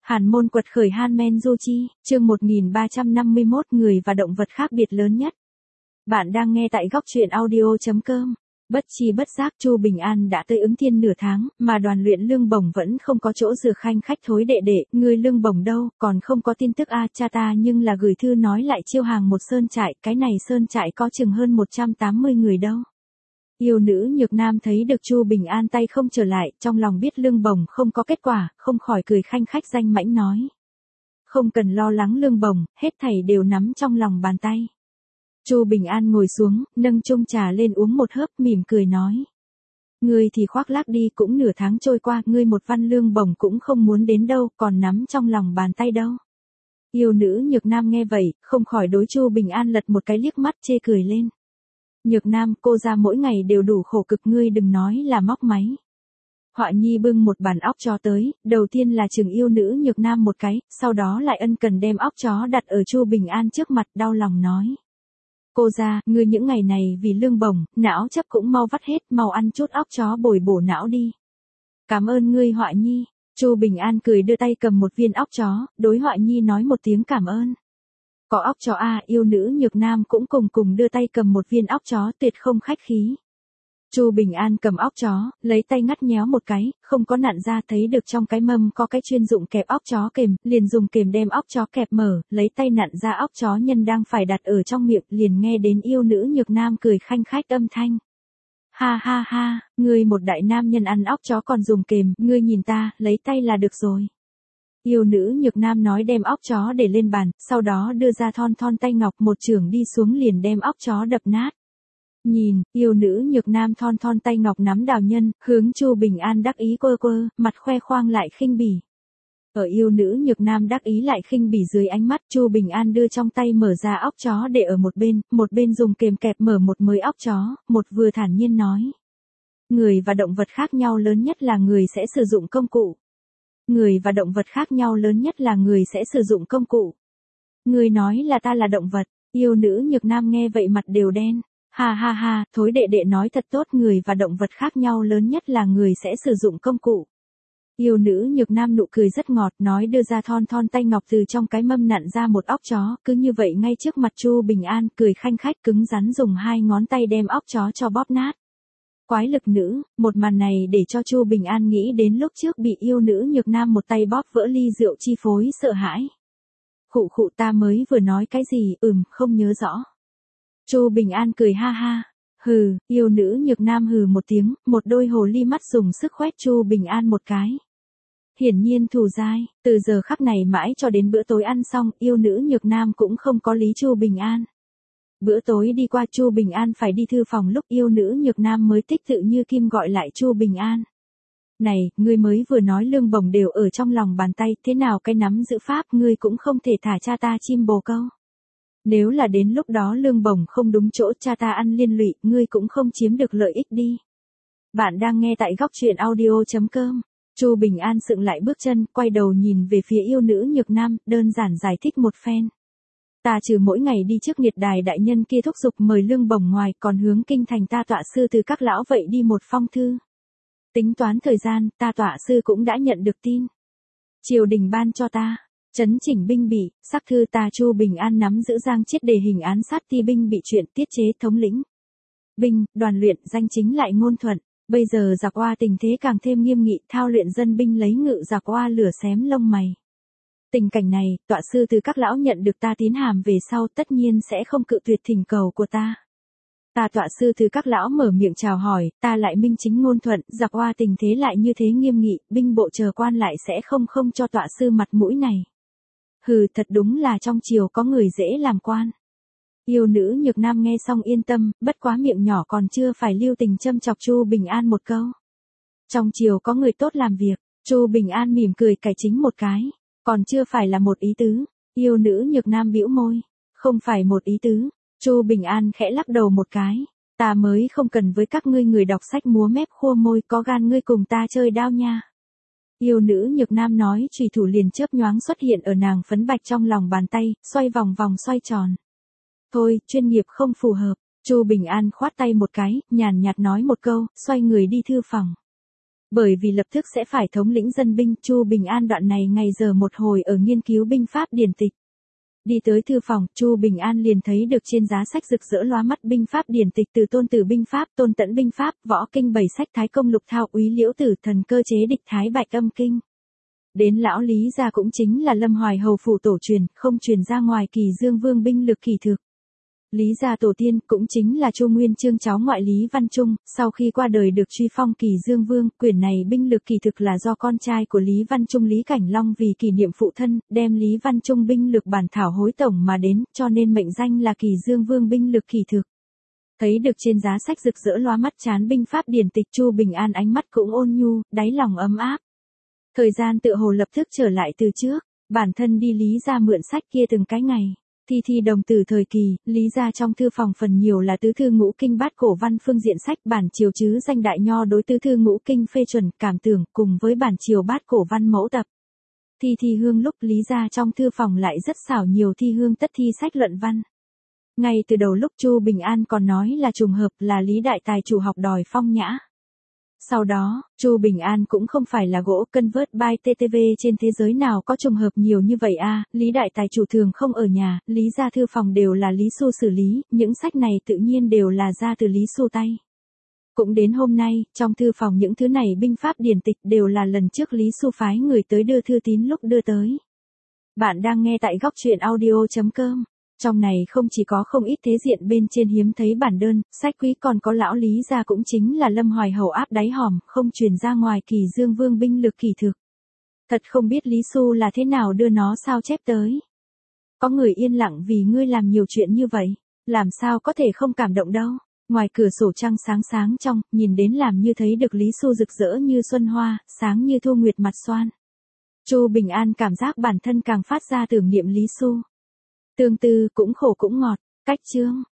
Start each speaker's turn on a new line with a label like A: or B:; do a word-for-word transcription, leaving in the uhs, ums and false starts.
A: Hàn môn quật khởi Hanmen Du Chi, chương một nghìn ba trăm năm mươi mốt người và động vật khác biệt lớn nhất. Bạn đang nghe tại góc truyện audio chấm com. Bất chi bất giác Chu Bình An đã tới Ứng Thiên nửa tháng, mà đoàn luyện Lương Bổng vẫn không có chỗ dựa. Khanh khách thối đệ đệ, người Lương Bổng đâu, còn không có tin tức a à, cha ta nhưng là gửi thư nói lại chiêu hàng một sơn trại, cái này sơn trại có chừng hơn một trăm tám mươi người đâu. Yêu nữ Nhược Nam thấy được Chu Bình An tay không trở lại, trong lòng biết Lương Bổng không có kết quả, không khỏi cười khanh khách danh mãnh nói. Không cần lo lắng Lương Bổng, hết thảy đều nắm trong lòng bàn tay. Chu Bình An ngồi xuống, nâng chung trà lên uống một hớp, mỉm cười nói. Ngươi thì khoác lác đi, cũng nửa tháng trôi qua, ngươi một văn Lương Bổng cũng không muốn đến đâu, còn nắm trong lòng bàn tay đâu. Yêu nữ Nhược Nam nghe vậy, không khỏi đối Chu Bình An lật một cái liếc mắt chê cười lên. Nhược Nam, cô ra mỗi ngày đều đủ khổ cực, ngươi đừng nói là móc máy. Họa Nhi bưng một bàn óc chó tới, đầu tiên là chừng yêu nữ Nhược Nam một cái, sau đó lại ân cần đem óc chó đặt ở Chu Bình An trước mặt, đau lòng nói. Cô ra, ngươi những ngày này vì Lương Bổng, não chấp cũng mau vắt hết, mau ăn chút óc chó bồi bổ não đi. Cảm ơn ngươi Họa Nhi. Chu Bình An cười đưa tay cầm một viên óc chó, đối Họa Nhi nói một tiếng cảm ơn. Có óc chó a à, yêu nữ Nhược Nam cũng cùng cùng đưa tay cầm một viên óc chó, tuyệt không khách khí. Chu Bình An cầm óc chó, lấy tay ngắt nhéo một cái, không có nặn ra, thấy được trong cái mâm có cái chuyên dụng kẹp óc chó kềm, liền dùng kềm đem óc chó kẹp mở, lấy tay nặn ra óc chó nhân đang phải đặt ở trong miệng, liền nghe đến yêu nữ Nhược Nam cười khanh khách âm thanh. Ha ha ha, ngươi một đại nam nhân ăn óc chó còn dùng kềm, ngươi nhìn ta, lấy tay là được rồi. Yêu nữ Nhược Nam nói đem óc chó để lên bàn, sau đó đưa ra thon thon tay ngọc, một chưởng đi xuống liền đem óc chó đập nát. Nhìn, yêu nữ Nhược Nam thon thon tay ngọc nắm đào nhân, hướng Chu Bình An đắc ý quơ quơ, mặt khoe khoang lại khinh bỉ. Ở yêu nữ Nhược Nam đắc ý lại khinh bỉ dưới ánh mắt, Chu Bình An đưa trong tay mở ra óc chó để ở một bên, một bên dùng kềm kẹp mở một mới óc chó, một vừa thản nhiên nói. Người và động vật khác nhau lớn nhất là người sẽ sử dụng công cụ. Người và động vật khác nhau lớn nhất là người sẽ sử dụng công cụ. Người nói là ta là động vật, yêu nữ Nhược Nam nghe vậy mặt đều đen. Ha ha ha, thối đệ đệ nói thật tốt, người và động vật khác nhau lớn nhất là người sẽ sử dụng công cụ. Yêu nữ Nhược Nam nụ cười rất ngọt, nói đưa ra thon thon tay ngọc từ trong cái mâm nặn ra một óc chó, cứ như vậy ngay trước mặt Chu Bình An, cười khanh khách cứng rắn dùng hai ngón tay đem óc chó cho bóp nát. Quái lực nữ, một màn này để cho Chu Bình An nghĩ đến lúc trước bị yêu nữ Nhược Nam một tay bóp vỡ ly rượu chi phối sợ hãi. Khụ khụ, ta mới vừa nói cái gì, ừm, không nhớ rõ. Chu Bình An cười ha ha. Hừ, yêu nữ Nhược Nam hừ một tiếng, một đôi hồ ly mắt dùng sức khoét Chu Bình An một cái. Hiển nhiên thù dai, từ giờ khắc này mãi cho đến bữa tối ăn xong, yêu nữ Nhược Nam cũng không có lý Chu Bình An. Bữa tối đi qua, Chu Bình An phải đi thư phòng, lúc yêu nữ Nhược Nam mới tích tự như kim gọi lại Chu Bình An. Này, ngươi mới vừa nói Lương Bổng đều ở trong lòng bàn tay, thế nào cái nắm giữ pháp ngươi cũng không thể thả cha ta chim bồ câu. Nếu là đến lúc đó Lương Bổng không đúng chỗ, cha ta ăn liên lụy, ngươi cũng không chiếm được lợi ích đi. Bạn đang nghe tại góc truyện audio chấm com. Chu Bình An sượng lại bước chân, quay đầu nhìn về phía yêu nữ Nhược Nam, đơn giản giải thích một phen. Ta trừ mỗi ngày đi trước Nghiệt Đài đại nhân kia thúc giục mời Lương Bổng ngoài, còn hướng kinh thành ta tọa sư từ các lão vậy đi một phong thư. Tính toán thời gian, ta tọa sư cũng đã nhận được tin. Triều đình ban cho ta. Chấn chỉnh binh bị, sắc thư ta Chu Bình An nắm giữ Giang Chiết đề hình án sát ti binh bị chuyện tiết chế thống lĩnh. Binh, đoàn luyện, danh chính lại ngôn thuận, bây giờ giặc oa tình thế càng thêm nghiêm nghị, thao luyện dân binh lấy ngự giặc oa lửa xém lông mày. Tình cảnh này, tọa sư từ các lão nhận được ta tín hàm về sau tất nhiên sẽ không cự tuyệt thỉnh cầu của ta. Ta tọa sư từ các lão mở miệng chào hỏi, ta lại minh chính ngôn thuận, giặc oa tình thế lại như thế nghiêm nghị, binh bộ chờ quan lại sẽ không không cho tọa sư mặt mũi này. Hừ, thật đúng là trong triều có người dễ làm quan. Yêu nữ Nhược Nam nghe xong yên tâm, bất quá miệng nhỏ còn chưa phải lưu tình châm chọc Chu Bình An một câu. Trong triều có người tốt làm việc, Chu Bình An mỉm cười cải chính một cái, còn chưa phải là một ý tứ. Yêu nữ Nhược Nam bĩu môi, không phải một ý tứ. Chu Bình An khẽ lắc đầu một cái, ta mới không cần với các ngươi người đọc sách múa mép khua môi, có gan ngươi cùng ta chơi đao nha. Yêu nữ Nhược Nam nói, chùy thủ liền chớp nhoáng xuất hiện ở nàng phấn bạch trong lòng bàn tay, xoay vòng vòng xoay tròn. Thôi, chuyên nghiệp không phù hợp. Chu Bình An khoát tay một cái, nhàn nhạt nói một câu, xoay người đi thư phòng. Bởi vì lập tức sẽ phải thống lĩnh dân binh, Chu Bình An đoạn này ngày giờ một hồi ở nghiên cứu binh pháp điển tịch. Đi tới thư phòng, Chu Bình An liền thấy được trên giá sách rực rỡ lóa mắt binh pháp điển tịch từ Tôn Tử binh pháp, Tôn Tẫn binh pháp, Võ kinh bảy sách, Thái công lục thao, Úy Liễu tử, Thần cơ chế địch, Thái bạch âm kinh. Đến lão Lý gia cũng chính là Lâm Hoài hầu phủ tổ truyền, không truyền ra ngoài Kỳ Dương Vương binh lực kỳ thực. Lý gia tổ tiên cũng chính là Chu Nguyên Chương cháu ngoại Lý Văn Trung, sau khi qua đời được truy phong Kỳ Dương Vương, quyền này binh lực kỳ thực là do con trai của Lý Văn Trung Lý Cảnh Long vì kỷ niệm phụ thân, đem Lý Văn Trung binh lực bản thảo hối tổng mà đến, cho nên mệnh danh là Kỳ Dương Vương binh lực kỳ thực. Thấy được trên giá sách rực rỡ lóa mắt chán binh pháp điển tịch, Chu Bình An ánh mắt cũng ôn nhu, đáy lòng ấm áp. Thời gian tựa hồ lập tức trở lại từ trước, bản thân đi Lý gia mượn sách kia từng cái ngày. Thi thi đồng tử thời kỳ, Lý gia trong thư phòng phần nhiều là tứ thư ngũ kinh bát cổ văn phương diện sách, bản triều chứ danh đại nho đối tứ thư ngũ kinh phê chuẩn, cảm tưởng, cùng với bản triều bát cổ văn mẫu tập. Thi thi hương lúc Lý gia trong thư phòng lại rất xảo nhiều thi hương tất thi sách luận văn. Ngay từ đầu lúc Chu Bình An còn nói là trùng hợp là Lý đại tài chủ học đòi phong nhã. Sau đó, Chu Bình An cũng không phải là gỗ convert by tê tê vê trên thế giới nào có trùng hợp nhiều như vậy a, à, Lý đại tài chủ thường không ở nhà, Lý gia thư phòng đều là Lý Xu xử lý, những sách này tự nhiên đều là ra từ Lý Xu tay. Cũng đến hôm nay, trong thư phòng những thứ này binh pháp điển tịch đều là lần trước Lý Xu phái người tới đưa thư tín lúc đưa tới. Bạn đang nghe tại góc truyện audio chấm com. Trong này không chỉ có không ít thế diện bên trên hiếm thấy bản đơn, sách quý, còn có lão Lý gia cũng chính là Lâm Hoài hầu áp đáy hòm, không truyền ra ngoài Kỳ Dương Vương binh lực kỳ thực. Thật không biết Lý Xu là thế nào đưa nó sao chép tới. Có người yên lặng vì ngươi làm nhiều chuyện như vậy, làm sao có thể không cảm động đâu. Ngoài cửa sổ trăng sáng sáng trong, nhìn đến làm như thấy được Lý Xu rực rỡ như xuân hoa, sáng như thu nguyệt mặt xoan. Chu Bình An cảm giác bản thân càng phát ra tưởng niệm Lý Xu. Tương tư cũng khổ cũng ngọt, cách chương,